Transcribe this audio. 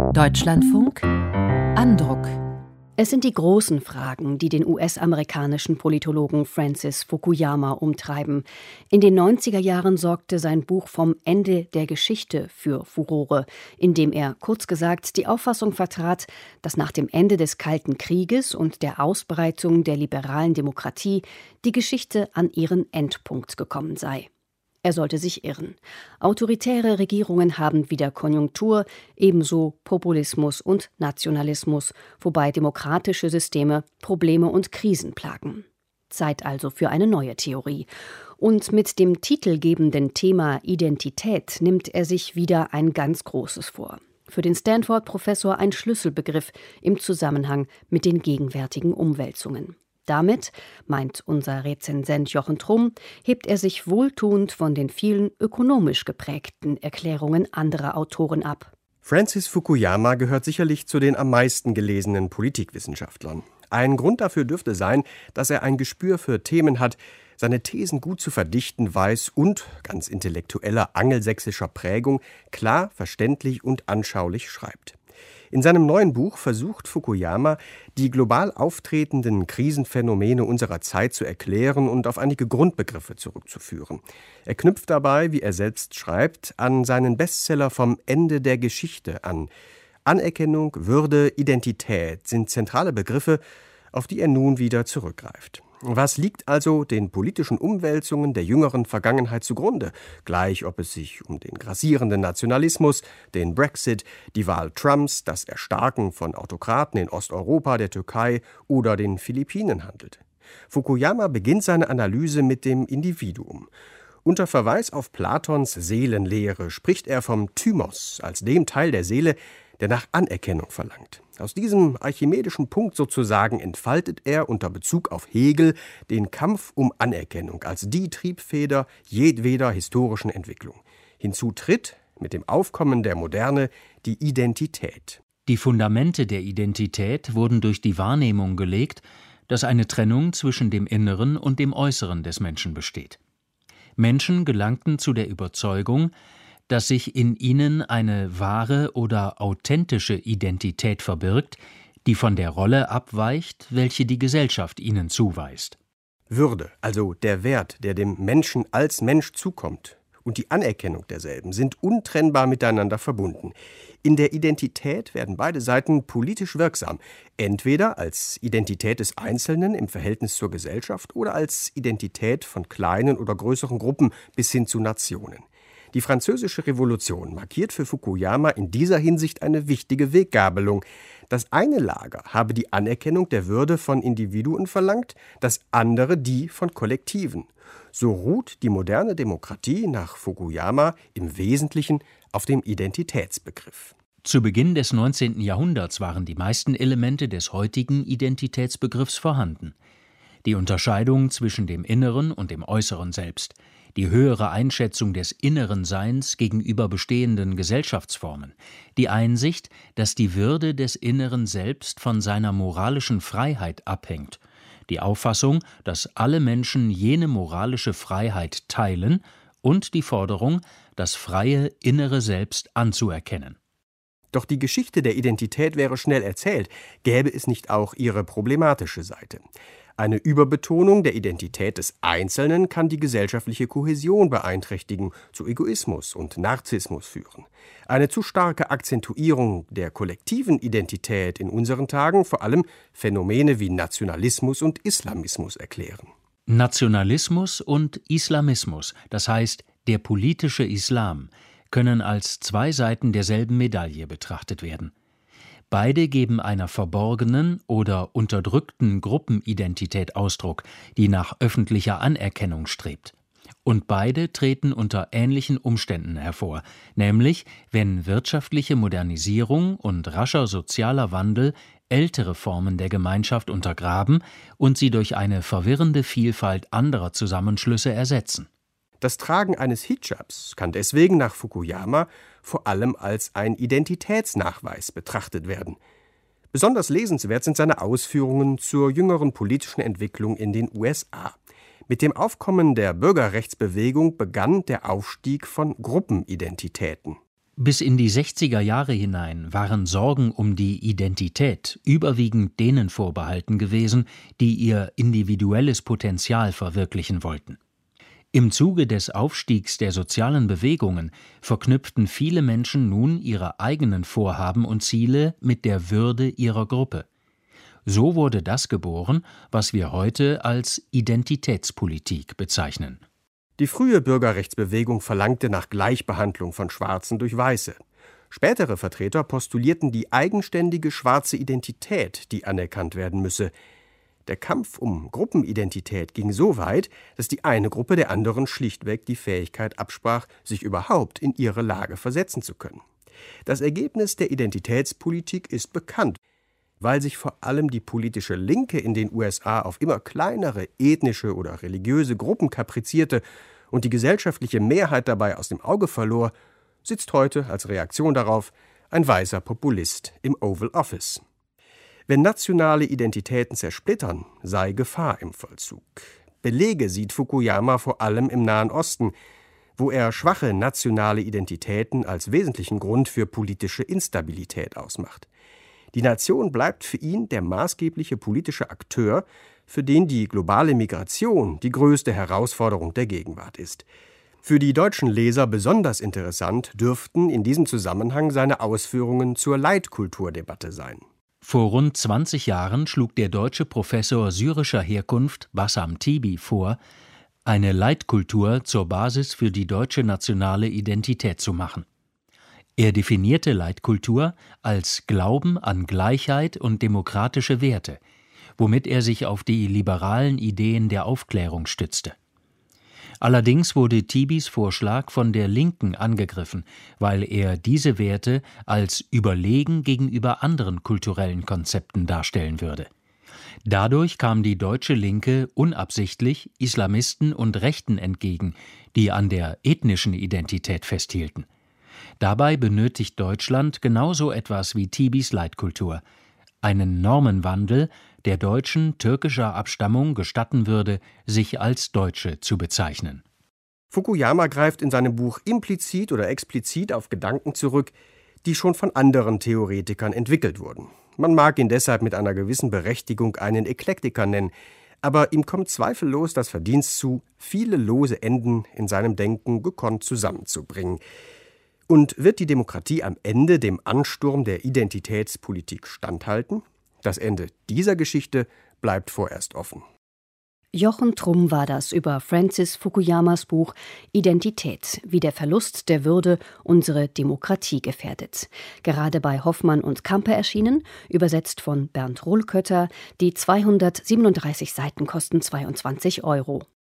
Deutschlandfunk Andruck. Es sind die großen Fragen, die den US-amerikanischen Politologen Francis Fukuyama umtreiben. In den 90er Jahren sorgte sein Buch Vom Ende der Geschichte für Furore, indem er, kurz gesagt, die Auffassung vertrat, dass nach dem Ende des Kalten Krieges und der Ausbreitung der liberalen Demokratie die Geschichte an ihren Endpunkt gekommen sei. Er sollte sich irren. Autoritäre Regierungen haben wieder Konjunktur, ebenso Populismus und Nationalismus, wobei demokratische Systeme Probleme und Krisen plagen. Zeit also für eine neue Theorie. Und mit dem titelgebenden Thema Identität nimmt er sich wieder ein ganz Großes vor. Für den Stanford-Professor ein Schlüsselbegriff im Zusammenhang mit den gegenwärtigen Umwälzungen. Damit, meint unser Rezensent Jochen Trumm, hebt er sich wohltuend von den vielen ökonomisch geprägten Erklärungen anderer Autoren ab. Francis Fukuyama gehört sicherlich zu den am meisten gelesenen Politikwissenschaftlern. Ein Grund dafür dürfte sein, dass er ein Gespür für Themen hat, seine Thesen gut zu verdichten weiß und, ganz intellektueller angelsächsischer Prägung, klar, verständlich und anschaulich schreibt. In seinem neuen Buch versucht Fukuyama, die global auftretenden Krisenphänomene unserer Zeit zu erklären und auf einige Grundbegriffe zurückzuführen. Er knüpft dabei, wie er selbst schreibt, an seinen Bestseller Vom Ende der Geschichte an. Anerkennung, Würde, Identität sind zentrale Begriffe, auf die er nun wieder zurückgreift. Was liegt also den politischen Umwälzungen der jüngeren Vergangenheit zugrunde? Gleich ob es sich um den grassierenden Nationalismus, den Brexit, die Wahl Trumps, das Erstarken von Autokraten in Osteuropa, der Türkei oder den Philippinen handelt. Fukuyama beginnt seine Analyse mit dem Individuum. Unter Verweis auf Platons Seelenlehre spricht er vom Thymos als dem Teil der Seele, der nach Anerkennung verlangt. Aus diesem archimedischen Punkt sozusagen entfaltet er unter Bezug auf Hegel den Kampf um Anerkennung als die Triebfeder jedweder historischen Entwicklung. Hinzu tritt mit dem Aufkommen der Moderne die Identität. Die Fundamente der Identität wurden durch die Wahrnehmung gelegt, dass eine Trennung zwischen dem Inneren und dem Äußeren des Menschen besteht. Menschen gelangten zu der Überzeugung, dass sich in ihnen eine wahre oder authentische Identität verbirgt, die von der Rolle abweicht, welche die Gesellschaft ihnen zuweist. Würde, also der Wert, der dem Menschen als Mensch zukommt, und die Anerkennung derselben sind untrennbar miteinander verbunden. In der Identität werden beide Seiten politisch wirksam, entweder als Identität des Einzelnen im Verhältnis zur Gesellschaft oder als Identität von kleinen oder größeren Gruppen bis hin zu Nationen. Die Französische Revolution markiert für Fukuyama in dieser Hinsicht eine wichtige Weggabelung. Das eine Lager habe die Anerkennung der Würde von Individuen verlangt, das andere die von Kollektiven. So ruht die moderne Demokratie nach Fukuyama im Wesentlichen auf dem Identitätsbegriff. Zu Beginn des 19. Jahrhunderts waren die meisten Elemente des heutigen Identitätsbegriffs vorhanden. Die Unterscheidung zwischen dem Inneren und dem Äußeren Selbst, die höhere Einschätzung des inneren Seins gegenüber bestehenden Gesellschaftsformen, die Einsicht, dass die Würde des inneren Selbst von seiner moralischen Freiheit abhängt, die Auffassung, dass alle Menschen jene moralische Freiheit teilen und die Forderung, das freie innere Selbst anzuerkennen. Doch die Geschichte der Identität wäre schnell erzählt, gäbe es nicht auch ihre problematische Seite. Eine Überbetonung der Identität des Einzelnen kann die gesellschaftliche Kohäsion beeinträchtigen, zu Egoismus und Narzissmus führen. Eine zu starke Akzentuierung der kollektiven Identität in unseren Tagen vor allem Phänomene wie Nationalismus und Islamismus erklären. Nationalismus und Islamismus, das heißt der politische Islam, können als zwei Seiten derselben Medaille betrachtet werden. Beide geben einer verborgenen oder unterdrückten Gruppenidentität Ausdruck, die nach öffentlicher Anerkennung strebt. Und beide treten unter ähnlichen Umständen hervor, nämlich wenn wirtschaftliche Modernisierung und rascher sozialer Wandel ältere Formen der Gemeinschaft untergraben und sie durch eine verwirrende Vielfalt anderer Zusammenschlüsse ersetzen. Das Tragen eines Hijabs kann deswegen nach Fukuyama vor allem als ein Identitätsnachweis betrachtet werden. Besonders lesenswert sind seine Ausführungen zur jüngeren politischen Entwicklung in den USA. Mit dem Aufkommen der Bürgerrechtsbewegung begann der Aufstieg von Gruppenidentitäten. Bis in die 60er Jahre hinein waren Sorgen um die Identität überwiegend denen vorbehalten gewesen, die ihr individuelles Potenzial verwirklichen wollten. Im Zuge des Aufstiegs der sozialen Bewegungen verknüpften viele Menschen nun ihre eigenen Vorhaben und Ziele mit der Würde ihrer Gruppe. So wurde das geboren, was wir heute als Identitätspolitik bezeichnen. Die frühe Bürgerrechtsbewegung verlangte nach Gleichbehandlung von Schwarzen durch Weiße. Spätere Vertreter postulierten die eigenständige schwarze Identität, die anerkannt werden müsse. Der Kampf um Gruppenidentität ging so weit, dass die eine Gruppe der anderen schlichtweg die Fähigkeit absprach, sich überhaupt in ihre Lage versetzen zu können. Das Ergebnis der Identitätspolitik ist bekannt. Weil sich vor allem die politische Linke in den USA auf immer kleinere ethnische oder religiöse Gruppen kaprizierte und die gesellschaftliche Mehrheit dabei aus dem Auge verlor, sitzt heute als Reaktion darauf ein weißer Populist im Oval Office. Wenn nationale Identitäten zersplittern, sei Gefahr im Vollzug. Belege sieht Fukuyama vor allem im Nahen Osten, wo er schwache nationale Identitäten als wesentlichen Grund für politische Instabilität ausmacht. Die Nation bleibt für ihn der maßgebliche politische Akteur, für den die globale Migration die größte Herausforderung der Gegenwart ist. Für die deutschen Leser besonders interessant dürften in diesem Zusammenhang seine Ausführungen zur Leitkulturdebatte sein. Vor rund 20 Jahren schlug der deutsche Professor syrischer Herkunft Bassam Tibi vor, eine Leitkultur zur Basis für die deutsche nationale Identität zu machen. Er definierte Leitkultur als Glauben an Gleichheit und demokratische Werte, womit er sich auf die liberalen Ideen der Aufklärung stützte. Allerdings wurde Tibis Vorschlag von der Linken angegriffen, weil er diese Werte als überlegen gegenüber anderen kulturellen Konzepten darstellen würde. Dadurch kam die deutsche Linke unabsichtlich Islamisten und Rechten entgegen, die an der ethnischen Identität festhielten. Dabei benötigt Deutschland genauso etwas wie Tibis Leitkultur, einen Normenwandel, der Deutschen türkischer Abstammung gestatten würde, sich als Deutsche zu bezeichnen. Fukuyama greift in seinem Buch implizit oder explizit auf Gedanken zurück, die schon von anderen Theoretikern entwickelt wurden. Man mag ihn deshalb mit einer gewissen Berechtigung einen Eklektiker nennen, aber ihm kommt zweifellos das Verdienst zu, viele lose Enden in seinem Denken gekonnt zusammenzubringen. Und wird die Demokratie am Ende dem Ansturm der Identitätspolitik standhalten? Das Ende dieser Geschichte bleibt vorerst offen. Jochen Trumm war das über Francis Fukuyamas Buch Identität, wie der Verlust der Würde unsere Demokratie gefährdet. Gerade bei Hoffmann und Campe erschienen, übersetzt von Bernd Ruhlkötter. Die 237 Seiten kosten 22 €.